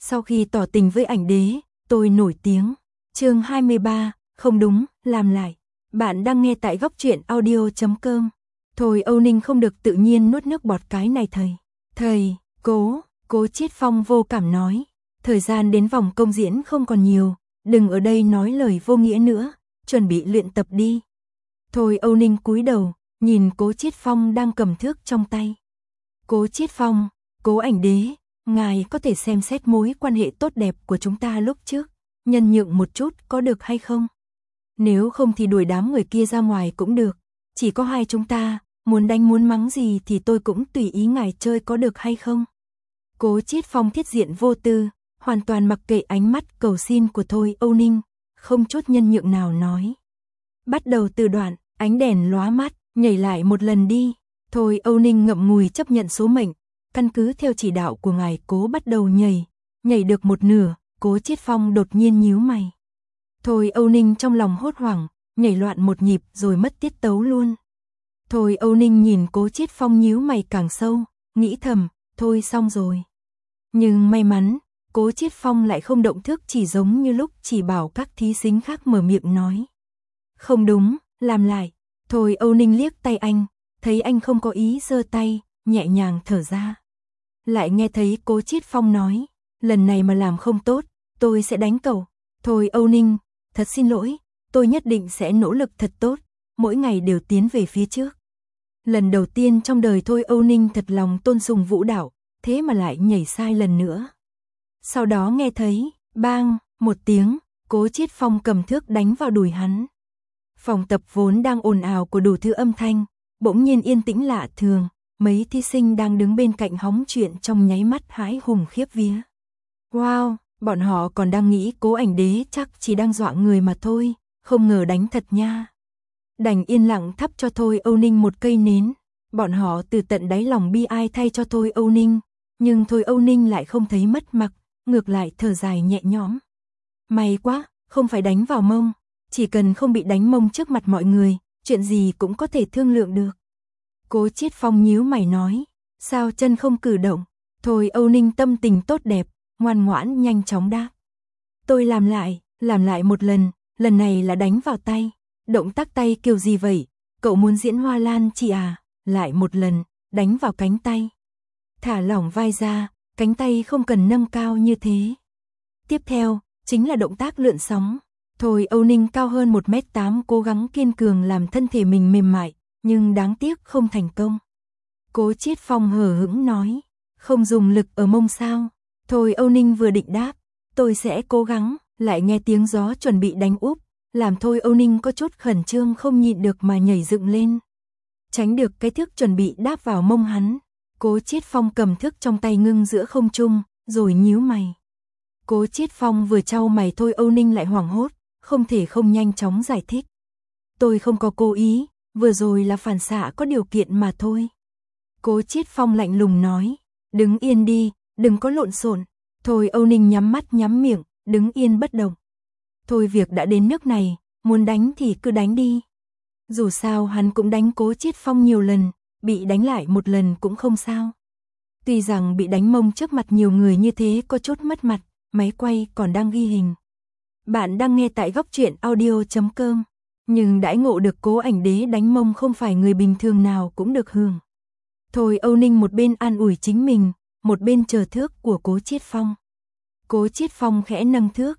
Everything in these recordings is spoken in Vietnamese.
Sau khi tỏ tình với ảnh đế, tôi nổi tiếng. Chương 23, không đúng, làm lại. Bạn đang nghe tại góc truyện audio.com. Thôi Âu Ninh không được tự nhiên nuốt nước bọt cái này thầy, Cố Chiết Phong vô cảm nói. Thời gian đến vòng công diễn không còn nhiều, đừng ở đây nói lời vô nghĩa nữa, chuẩn bị luyện tập đi. Thôi Âu Ninh cúi đầu, nhìn Cố Chiết Phong đang cầm thước trong tay. Cố Chiết Phong, Cố ảnh đế, ngài có thể xem xét mối quan hệ tốt đẹp của chúng ta lúc trước, nhân nhượng một chút có được hay không? Nếu không thì đuổi đám người kia ra ngoài cũng được, chỉ có hai chúng ta, muốn đánh muốn mắng gì thì tôi cũng tùy ý ngài chơi có được hay không? Cố Chiết Phong thiết diện vô tư, hoàn toàn mặc kệ ánh mắt cầu xin của Thôi Âu Ninh, không chút nhân nhượng nào nói. Bắt đầu từ đoạn, ánh đèn lóa mắt, nhảy lại một lần đi. Thôi Âu Ninh ngậm ngùi chấp nhận số mệnh, căn cứ theo chỉ đạo của ngài Cố bắt đầu nhảy được một nửa, Cố Chiết Phong đột nhiên nhíu mày. Thôi Âu Ninh trong lòng hốt hoảng, nhảy loạn một nhịp rồi mất tiết tấu luôn. Thôi Âu Ninh nhìn Cố Chiết Phong nhíu mày càng sâu, nghĩ thầm, thôi xong rồi. Nhưng may mắn, Cố Chiết Phong lại không động thước chỉ giống như lúc chỉ bảo các thí sinh khác mở miệng nói. Không đúng, làm lại. Thôi Âu Ninh liếc tay anh, thấy anh không có ý giơ tay, nhẹ nhàng thở ra. Lại nghe thấy Cố Chiết Phong nói, lần này mà làm không tốt, tôi sẽ đánh cậu. Thôi Âu Ninh, thật xin lỗi, tôi nhất định sẽ nỗ lực thật tốt, mỗi ngày đều tiến về phía trước. Lần đầu tiên trong đời Thôi Âu Ninh thật lòng tôn sùng vũ đạo, thế mà lại nhảy sai lần nữa. Sau đó nghe thấy, bang, một tiếng, Cố Chiết Phong cầm thước đánh vào đùi hắn. Phòng tập vốn đang ồn ào của đủ thứ âm thanh, bỗng nhiên yên tĩnh lạ thường, mấy thí sinh đang đứng bên cạnh hóng chuyện trong nháy mắt hãi hùng khiếp vía. Wow, bọn họ còn đang nghĩ Cố ảnh đế chắc chỉ đang dọa người mà thôi, không ngờ đánh thật nha. Đành yên lặng thắp cho Thôi Âu Ninh một cây nến, bọn họ từ tận đáy lòng bi ai thay cho Thôi Âu Ninh, nhưng Thôi Âu Ninh lại không thấy mất mặt, ngược lại thở dài nhẹ nhõm. May quá, không phải đánh vào mông, chỉ cần không bị đánh mông trước mặt mọi người, chuyện gì cũng có thể thương lượng được. Cố Chiết Phong nhíu mày nói, sao chân không cử động? Thôi Âu Ninh tâm tình tốt đẹp, ngoan ngoãn nhanh chóng đáp. Tôi làm lại một lần này là đánh vào tay. Động tác tay kiểu gì vậy? Cậu muốn diễn Hoa Lan chị à? Lại một lần, đánh vào cánh tay. Thả lỏng vai ra, cánh tay không cần nâng cao như thế. Tiếp theo, chính là động tác lượn sóng. Thôi Âu Ninh cao hơn 1m8 cố gắng kiên cường làm thân thể mình mềm mại, nhưng đáng tiếc không thành công. Cố Chiết Phong hờ hững nói, không dùng lực ở mông sao? Thôi Âu Ninh vừa định đáp, tôi sẽ cố gắng, lại nghe tiếng gió chuẩn bị đánh úp, làm Thôi Âu Ninh có chút khẩn trương không nhịn được mà nhảy dựng lên. Tránh được cái thước chuẩn bị đáp vào mông hắn, Cố Chiết Phong cầm thước trong tay ngưng giữa không trung, rồi nhíu mày. Cố Chiết Phong vừa chau mày Thôi Âu Ninh lại hoảng hốt, không thể không nhanh chóng giải thích. Tôi không có cố ý, vừa rồi là phản xạ có điều kiện mà thôi. Cố Chiết Phong lạnh lùng nói, đứng yên đi, đừng có lộn xộn. Thôi Âu Ninh nhắm mắt nhắm miệng, đứng yên bất động. Thôi việc đã đến nước này, muốn đánh thì cứ đánh đi. Dù sao hắn cũng đánh Cố Chiết Phong nhiều lần, bị đánh lại một lần cũng không sao. Tuy rằng bị đánh mông trước mặt nhiều người như thế có chút mất mặt, máy quay còn đang ghi hình. Bạn đang nghe tại góc truyện audio.com, nhưng đãi ngộ được Cố ảnh đế đánh mông không phải người bình thường nào cũng được hưởng. Thôi Âu Ninh một bên an ủi chính mình, một bên chờ thước của Cố Chiết Phong. Cố Chiết Phong khẽ nâng thước,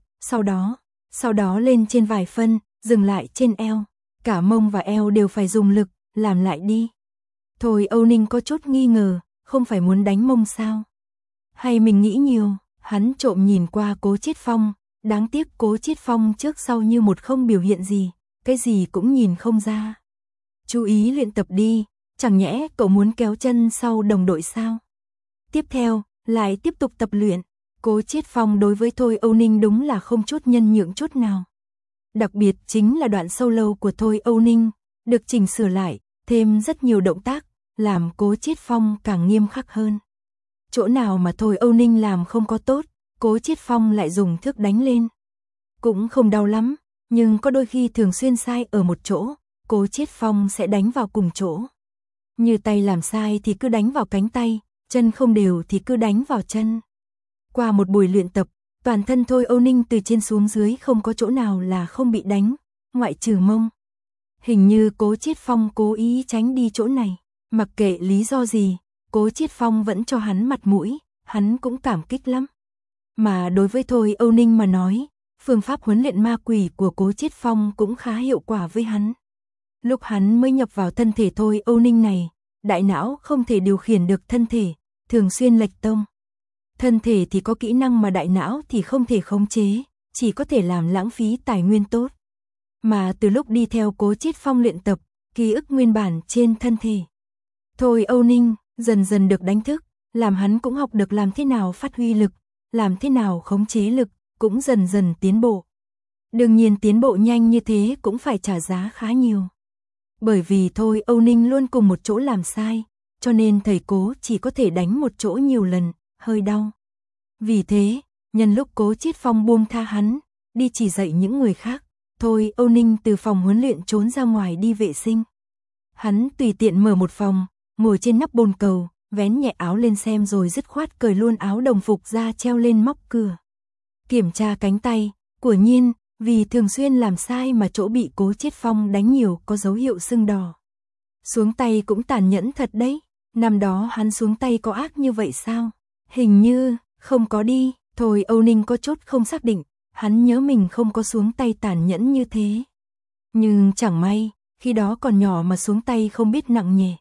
sau đó lên trên vài phân, dừng lại trên eo. Cả mông và eo đều phải dùng lực, làm lại đi. Thôi Âu Ninh có chút nghi ngờ, không phải muốn đánh mông sao? Hay mình nghĩ nhiều, hắn trộm nhìn qua Cố Chiết Phong, đáng tiếc Cố Chiết Phong trước sau như một không biểu hiện gì, cái gì cũng nhìn không ra. Chú ý luyện tập đi, chẳng nhẽ cậu muốn kéo chân sau đồng đội sao? Tiếp theo, lại tiếp tục tập luyện. Cố Chiết Phong đối với Thôi Âu Ninh đúng là không chút nhân nhượng chút nào. Đặc biệt chính là đoạn solo của Thôi Âu Ninh, được chỉnh sửa lại, thêm rất nhiều động tác, làm Cố Chiết Phong càng nghiêm khắc hơn. Chỗ nào mà Thôi Âu Ninh làm không có tốt, Cố Chiết Phong lại dùng thước đánh lên. Cũng không đau lắm, nhưng có đôi khi thường xuyên sai ở một chỗ, Cố Chiết Phong sẽ đánh vào cùng chỗ. Như tay làm sai thì cứ đánh vào cánh tay, chân không đều thì cứ đánh vào chân. Qua một buổi luyện tập, toàn thân Thôi Âu Ninh từ trên xuống dưới không có chỗ nào là không bị đánh, ngoại trừ mông. Hình như Cố Chiết Phong cố ý tránh đi chỗ này, mặc kệ lý do gì, Cố Chiết Phong vẫn cho hắn mặt mũi, hắn cũng cảm kích lắm. Mà đối với Thôi Âu Ninh mà nói, phương pháp huấn luyện ma quỷ của Cố Chiết Phong cũng khá hiệu quả với hắn. Lúc hắn mới nhập vào thân thể Thôi Âu Ninh này, đại não không thể điều khiển được thân thể, thường xuyên lệch tông. Thân thể thì có kỹ năng mà đại não thì không thể khống chế, chỉ có thể làm lãng phí tài nguyên tốt. Mà từ lúc đi theo Cố Chiết Phong luyện tập, ký ức nguyên bản trên thân thể Thôi Âu Ninh dần dần được đánh thức, làm hắn cũng học được làm thế nào phát huy lực, làm thế nào khống chế lực, cũng dần dần tiến bộ. Đương nhiên tiến bộ nhanh như thế cũng phải trả giá khá nhiều. Bởi vì Thôi Âu Ninh luôn cùng một chỗ làm sai, cho nên thầy Cố chỉ có thể đánh một chỗ nhiều lần, hơi đau. Vì thế, nhân lúc Cố Chiết Phong buông tha hắn, đi chỉ dạy những người khác, Thôi Âu Ninh từ phòng huấn luyện trốn ra ngoài đi vệ sinh. Hắn tùy tiện mở một phòng, ngồi trên nắp bồn cầu, vén nhẹ áo lên xem rồi dứt khoát cởi luôn áo đồng phục ra treo lên móc cửa. Kiểm tra cánh tay, quả nhiên, vì thường xuyên làm sai mà chỗ bị Cố Chiết Phong đánh nhiều có dấu hiệu sưng đỏ. Xuống tay cũng tàn nhẫn thật đấy, năm đó hắn xuống tay có ác như vậy sao? Hình như, không có đi, Thôi Âu Ninh có chút không xác định, hắn nhớ mình không có xuống tay tàn nhẫn như thế. Nhưng chẳng may, khi đó còn nhỏ mà xuống tay không biết nặng nhẹ.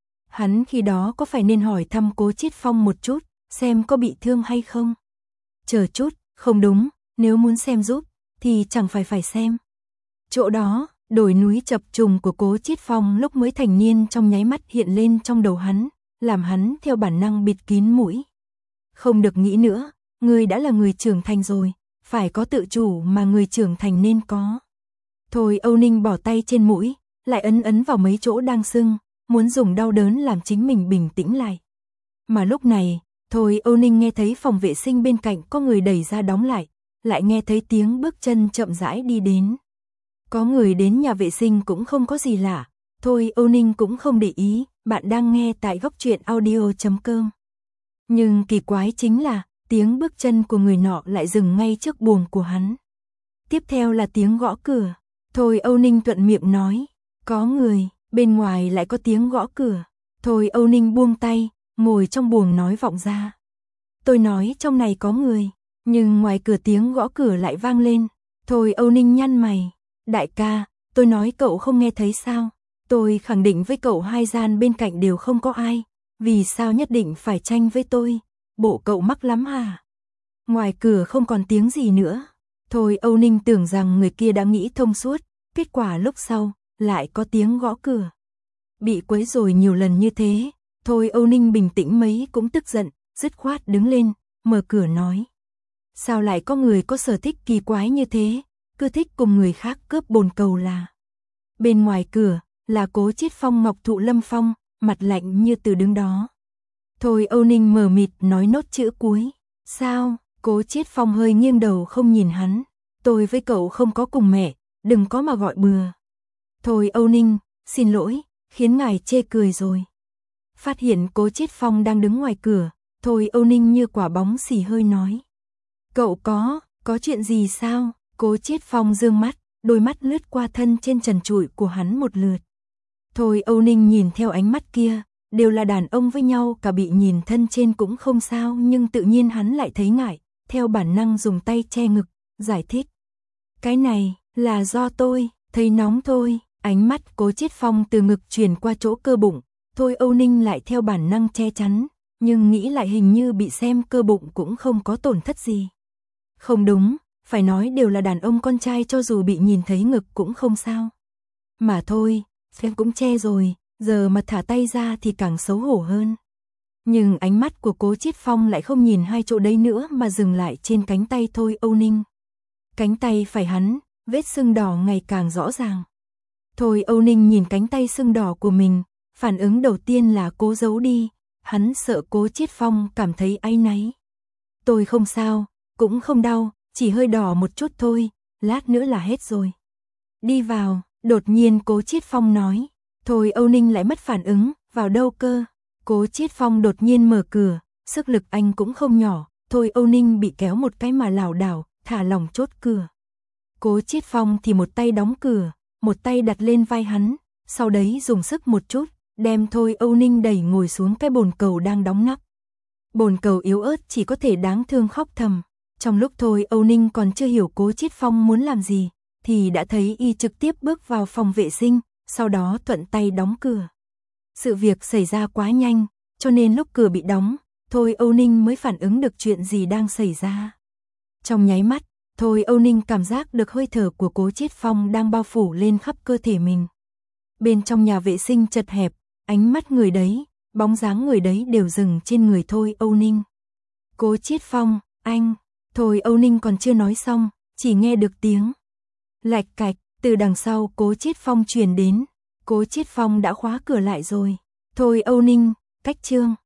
Hắn khi đó có phải nên hỏi thăm Cố Chiết Phong một chút, xem có bị thương hay không? Chờ chút, không đúng, nếu muốn xem giúp, thì chẳng phải xem. Chỗ đó, đồi núi chập trùng của Cố Chiết Phong lúc mới thành niên trong nháy mắt hiện lên trong đầu hắn, làm hắn theo bản năng bịt kín mũi. Không được nghĩ nữa, người đã là người trưởng thành rồi, phải có tự chủ mà người trưởng thành nên có. Thôi Âu Ninh bỏ tay trên mũi, lại ấn vào mấy chỗ đang sưng, muốn dùng đau đớn làm chính mình bình tĩnh lại. Mà lúc này, Thôi Âu Ninh nghe thấy phòng vệ sinh bên cạnh có người đẩy ra đóng lại nghe thấy tiếng bước chân chậm rãi đi đến. Có người đến nhà vệ sinh cũng không có gì lạ, Thôi Âu Ninh cũng không để ý, bạn đang nghe tại Góc Truyện Audio.com. Nhưng kỳ quái chính là, tiếng bước chân của người nọ lại dừng ngay trước buồng của hắn. Tiếp theo là tiếng gõ cửa, Thôi Âu Ninh thuận miệng nói, có người, bên ngoài lại có tiếng gõ cửa. Thôi Âu Ninh buông tay, ngồi trong buồng nói vọng ra. Tôi nói trong này có người, nhưng ngoài cửa tiếng gõ cửa lại vang lên. Thôi Âu Ninh nhăn mày, đại ca, tôi nói cậu không nghe thấy sao? Tôi khẳng định với cậu hai gian bên cạnh đều không có ai, vì sao nhất định phải tranh với tôi? Bộ cậu mắc lắm hả? Ngoài cửa không còn tiếng gì nữa. Thôi Âu Ninh tưởng rằng người kia đã nghĩ thông suốt, kết quả lúc sau, lại có tiếng gõ cửa. Bị quấy rối nhiều lần như thế, Thôi Âu Ninh bình tĩnh mấy cũng tức giận, dứt khoát đứng lên, mở cửa nói. Sao lại có người có sở thích kỳ quái như thế, cứ thích cùng người khác cướp bồn cầu là. Bên ngoài cửa, là Cố Chiết Phong Ngọc Thụ Lâm Phong, mặt lạnh như từ đứng đó. Thôi Âu Ninh mờ mịt nói nốt chữ cuối. Sao? Cố Chiết Phong hơi nghiêng đầu không nhìn hắn. Tôi với cậu không có cùng mẹ, đừng có mà gọi bừa. Thôi Âu Ninh, xin lỗi, khiến ngài chê cười rồi. Phát hiện Cố Chiết Phong đang đứng ngoài cửa, Thôi Âu Ninh như quả bóng xì hơi nói. Cậu có chuyện gì sao? Cố Chiết Phong dương mắt, đôi mắt lướt qua thân trên trần trụi của hắn một lượt. Thôi Âu Ninh nhìn theo ánh mắt kia, đều là đàn ông với nhau, cả bị nhìn thân trên cũng không sao, nhưng tự nhiên hắn lại thấy ngại, theo bản năng dùng tay che ngực, giải thích. Cái này, là do tôi, thấy nóng thôi. Ánh mắt Cố Chiết Phong từ ngực chuyển qua chỗ cơ bụng, Thôi Âu Ninh lại theo bản năng che chắn, nhưng nghĩ lại hình như bị xem cơ bụng cũng không có tổn thất gì. Không đúng, phải nói đều là đàn ông con trai cho dù bị nhìn thấy ngực cũng không sao. Mà thôi, em cũng che rồi, giờ mà thả tay ra thì càng xấu hổ hơn. Nhưng ánh mắt của Cố Chiết Phong lại không nhìn hai chỗ đấy nữa mà dừng lại trên cánh tay Thôi Âu Ninh. Cánh tay phải hắn, vết sưng đỏ ngày càng rõ ràng. Thôi Âu Ninh nhìn cánh tay sưng đỏ của mình, phản ứng đầu tiên là cố giấu đi, hắn sợ Cố Chiết Phong cảm thấy áy náy. Tôi không sao, cũng không đau, chỉ hơi đỏ một chút thôi, lát nữa là hết rồi. Đi vào, đột nhiên Cố Chiết Phong nói. Thôi Âu Ninh lại mất phản ứng, vào đâu cơ? Cố Chiết Phong đột nhiên mở cửa, sức lực anh cũng không nhỏ, Thôi Âu Ninh bị kéo một cái mà lảo đảo, thả lỏng chốt cửa. Cố Chiết Phong thì một tay đóng cửa, một tay đặt lên vai hắn, sau đấy dùng sức một chút, đem Thôi Âu Ninh đẩy ngồi xuống cái bồn cầu đang đóng nắp. Bồn cầu yếu ớt chỉ có thể đáng thương khóc thầm. Trong lúc Thôi Âu Ninh còn chưa hiểu Cố Chiết Phong muốn làm gì, thì đã thấy y trực tiếp bước vào phòng vệ sinh, sau đó thuận tay đóng cửa. Sự việc xảy ra quá nhanh, cho nên lúc cửa bị đóng, Thôi Âu Ninh mới phản ứng được chuyện gì đang xảy ra. Trong nháy mắt, Thôi Âu Ninh cảm giác được hơi thở của Cố Chiết Phong đang bao phủ lên khắp cơ thể mình. Bên trong nhà vệ sinh chật hẹp, ánh mắt người đấy, bóng dáng người đấy đều dừng trên người Thôi Âu Ninh. Cố Chiết Phong, anh, Thôi Âu Ninh còn chưa nói xong, chỉ nghe được tiếng lạch cạch từ đằng sau Cố Chiết Phong truyền đến. Cố Chiết Phong đã khóa cửa lại rồi. Thôi Âu Ninh, cách chương